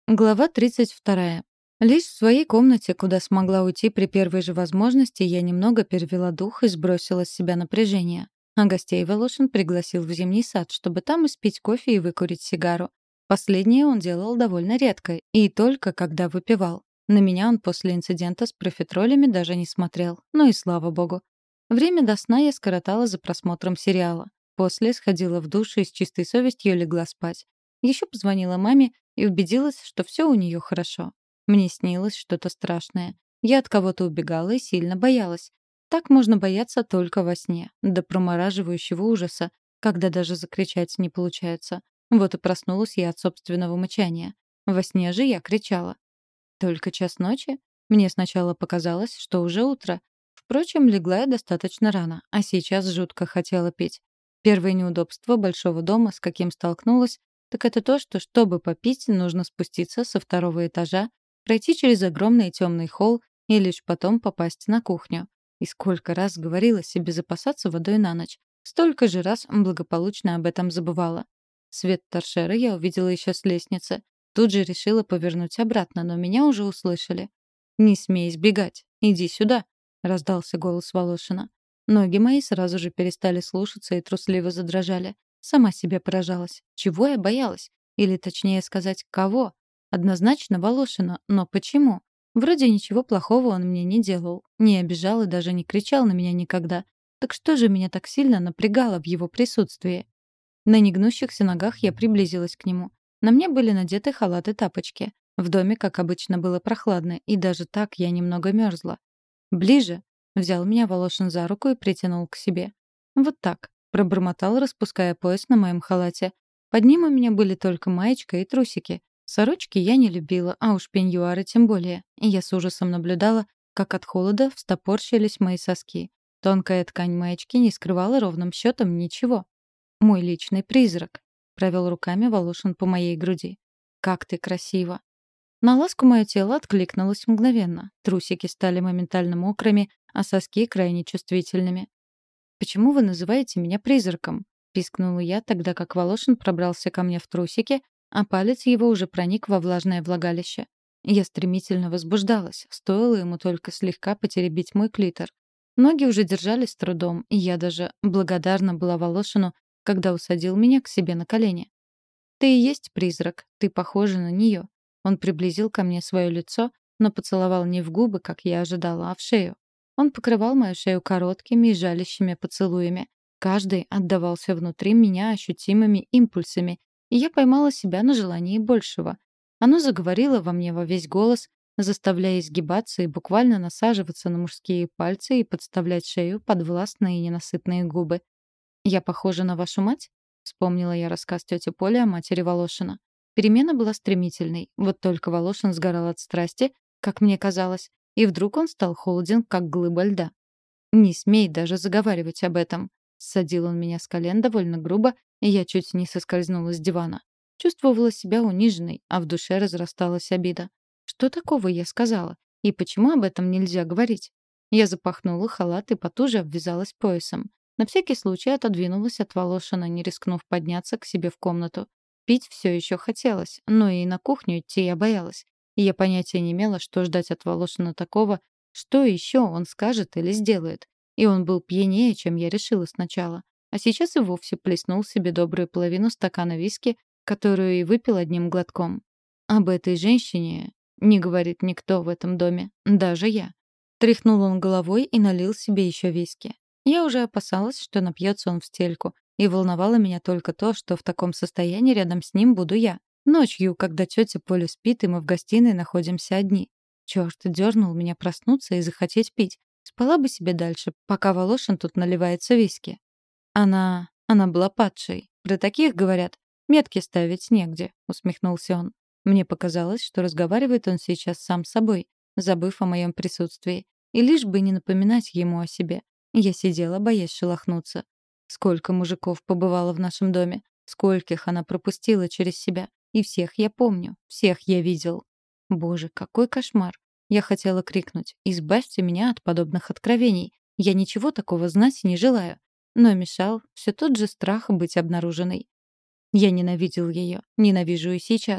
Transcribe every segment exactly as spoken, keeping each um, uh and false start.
Глава тридцать вторая. Лишь в своей комнате, куда смогла уйти при первой же возможности, я немного перевела дух и сбросила с себя напряжение. А гостей Волошин пригласил в зимний сад, чтобы там испить кофе и выкурить сигару. Последнее он делал довольно редко, и только когда выпивал. На меня он после инцидента с профитролями даже не смотрел. Ну и слава богу. Время до сна я скоротала за просмотром сериала. После сходила в душ и с чистой совестью легла спать. Еще позвонила маме и убедилась, что все у нее хорошо. Мне снилось что-то страшное. Я от кого-то убегала и сильно боялась. Так можно бояться только во сне, до промораживающего ужаса, когда даже закричать не получается. Вот и проснулась я от собственного мычания. Во сне же я кричала. Только час ночи? Мне сначала показалось, что уже утро. Впрочем, легла я достаточно рано, а сейчас жутко хотела пить. Первое неудобство большого дома, с каким столкнулась, так это то, что, чтобы попить, нужно спуститься со второго этажа, пройти через огромный темный холл и лишь потом попасть на кухню. И сколько раз говорила себе запасаться водой на ночь, столько же раз благополучно об этом забывала. Свет торшера я увидела еще с лестницы. Тут же решила повернуть обратно, но меня уже услышали. «Не смей сбегать. Иди сюда», — раздался голос Волошина. Ноги мои сразу же перестали слушаться и трусливо задрожали. Сама себе поражалась. Чего я боялась? Или, точнее сказать, кого? Однозначно Волошина, но почему? Вроде ничего плохого он мне не делал, не обижал и даже не кричал на меня никогда. Так что же меня так сильно напрягало в его присутствии? На негнущихся ногах я приблизилась к нему. На мне были надеты халат и тапочки. В доме, как обычно, было прохладно, и даже так я немного мерзла. «Ближе!» — взял меня Волошин за руку и притянул к себе. Вот так. Пробормотал, распуская пояс на моем халате. Под ним у меня были только маечка и трусики. Сорочки я не любила, а уж пеньюары тем более. И я с ужасом наблюдала, как от холода встопорщились мои соски. Тонкая ткань маечки не скрывала ровным счетом ничего. «Мой личный призрак», — провел руками Волошин по моей груди. «Как ты красива!» На ласку мое тело откликнулось мгновенно. Трусики стали моментально мокрыми, а соски крайне чувствительными. «Почему вы называете меня призраком?» — пискнула я, тогда как Волошин пробрался ко мне в трусики, а палец его уже проник во влажное влагалище. Я стремительно возбуждалась, стоило ему только слегка потеребить мой клитор. Ноги уже держались с трудом, и я даже благодарна была Волошину, когда усадил меня к себе на колени. «Ты и есть призрак, ты похожа на нее». Он приблизил ко мне свое лицо, но поцеловал не в губы, как я ожидала, а в шею. Он покрывал мою шею короткими и жалящими поцелуями. Каждый отдавался внутри меня ощутимыми импульсами, и я поймала себя на желании большего. Оно заговорило во мне во весь голос, заставляя изгибаться и буквально насаживаться на мужские пальцы и подставлять шею под властные и ненасытные губы. «Я похожа на вашу мать?» — вспомнила я рассказ тети Поли о матери Волошина. Перемена была стремительной, вот только Волошин сгорал от страсти, как мне казалось, и вдруг он стал холоден, как глыба льда. «Не смей даже заговаривать об этом», — ссадил он меня с колен довольно грубо, и я чуть не соскользнула с дивана. Чувствовала себя униженной, а в душе разрасталась обида. Что такого я сказала? И почему об этом нельзя говорить? Я запахнула халат и потуже обвязалась поясом. На всякий случай отодвинулась от Волошина, не рискнув подняться к себе в комнату. Пить все еще хотелось, но и на кухню идти я боялась. И я понятия не имела, что ждать от Волошина такого, что еще он скажет или сделает. И он был пьянее, чем я решила сначала. А сейчас и вовсе плеснул себе добрую половину стакана виски, которую и выпил одним глотком. Об этой женщине не говорит никто в этом доме, даже я. Тряхнул он головой и налил себе еще виски. Я уже опасалась, что напьется он в стельку, и волновало меня только то, что в таком состоянии рядом с ним буду я. Ночью, когда тетя Поля спит, и мы в гостиной находимся одни. Черт, дернул меня проснуться и захотеть пить. Спала бы себе дальше, пока Волошин тут наливается виски. Она... она была падшей. Про таких, говорят, метки ставить негде, усмехнулся он. Мне показалось, что разговаривает он сейчас сам с собой, забыв о моем присутствии. И лишь бы не напоминать ему о себе. Я сидела, боясь шелохнуться. Сколько мужиков побывало в нашем доме, скольких она пропустила через себя. И всех я помню, всех я видел. Боже, какой кошмар. Я хотела крикнуть: «Избавьте меня от подобных откровений. Я ничего такого знать не желаю». Но мешал все тот же страх быть обнаруженной. Я ненавидел ее, ненавижу и сейчас.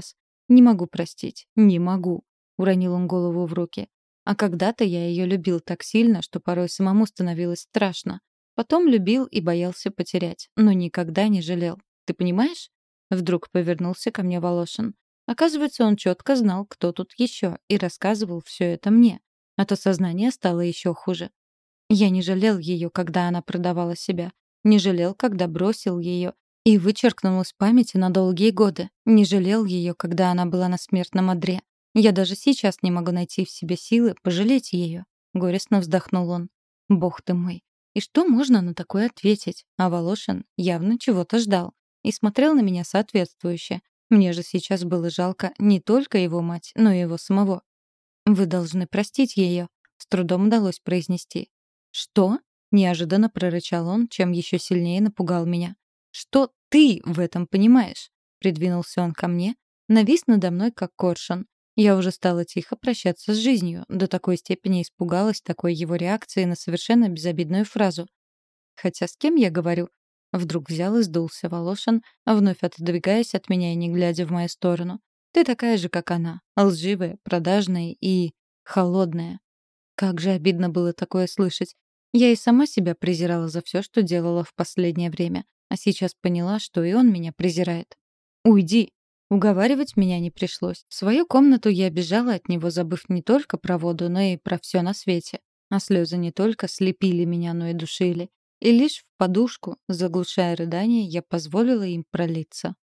Не могу простить. Не могу. Уронил он голову в руки. А когда-то я ее любил так сильно, что порой самому становилось страшно. Потом любил и боялся потерять, но никогда не жалел. Ты понимаешь? Вдруг повернулся ко мне Волошин. Оказывается, он четко знал, кто тут еще, и рассказывал все это мне. От осознания стало еще хуже. Я не жалел ее, когда она продавала себя. Не жалел, когда бросил ее и вычеркнул из памяти на долгие годы. Не жалел ее, когда она была на смертном одре. Я даже сейчас не могу найти в себе силы пожалеть ее. Горестно вздохнул он. Бог ты мой. И что можно на такое ответить? А Волошин явно чего-то ждал. И смотрел на меня соответствующе. Мне же сейчас было жалко не только его мать, но и его самого. «Вы должны простить ее», — с трудом удалось произнести. «Что?» — неожиданно прорычал он, чем еще сильнее напугал меня. «Что ты в этом понимаешь?» — придвинулся он ко мне, навис надо мной, как коршун. Я уже стала тихо прощаться с жизнью, до такой степени испугалась такой его реакции на совершенно безобидную фразу. Хотя с кем я говорю? Вдруг взял и сдулся Волошин, вновь отодвигаясь от меня и не глядя в мою сторону. Ты такая же, как она, лживая, продажная и холодная. Как же обидно было такое слышать. Я и сама себя презирала за все, что делала в последнее время, а сейчас поняла, что и он меня презирает. «Уйди!» Уговаривать меня не пришлось. В свою комнату я бежала от него, забыв не только про воду, но и про все на свете. А слезы не только слепили меня, но и душили. И лишь в подушку, заглушая рыдания, я позволила им пролиться.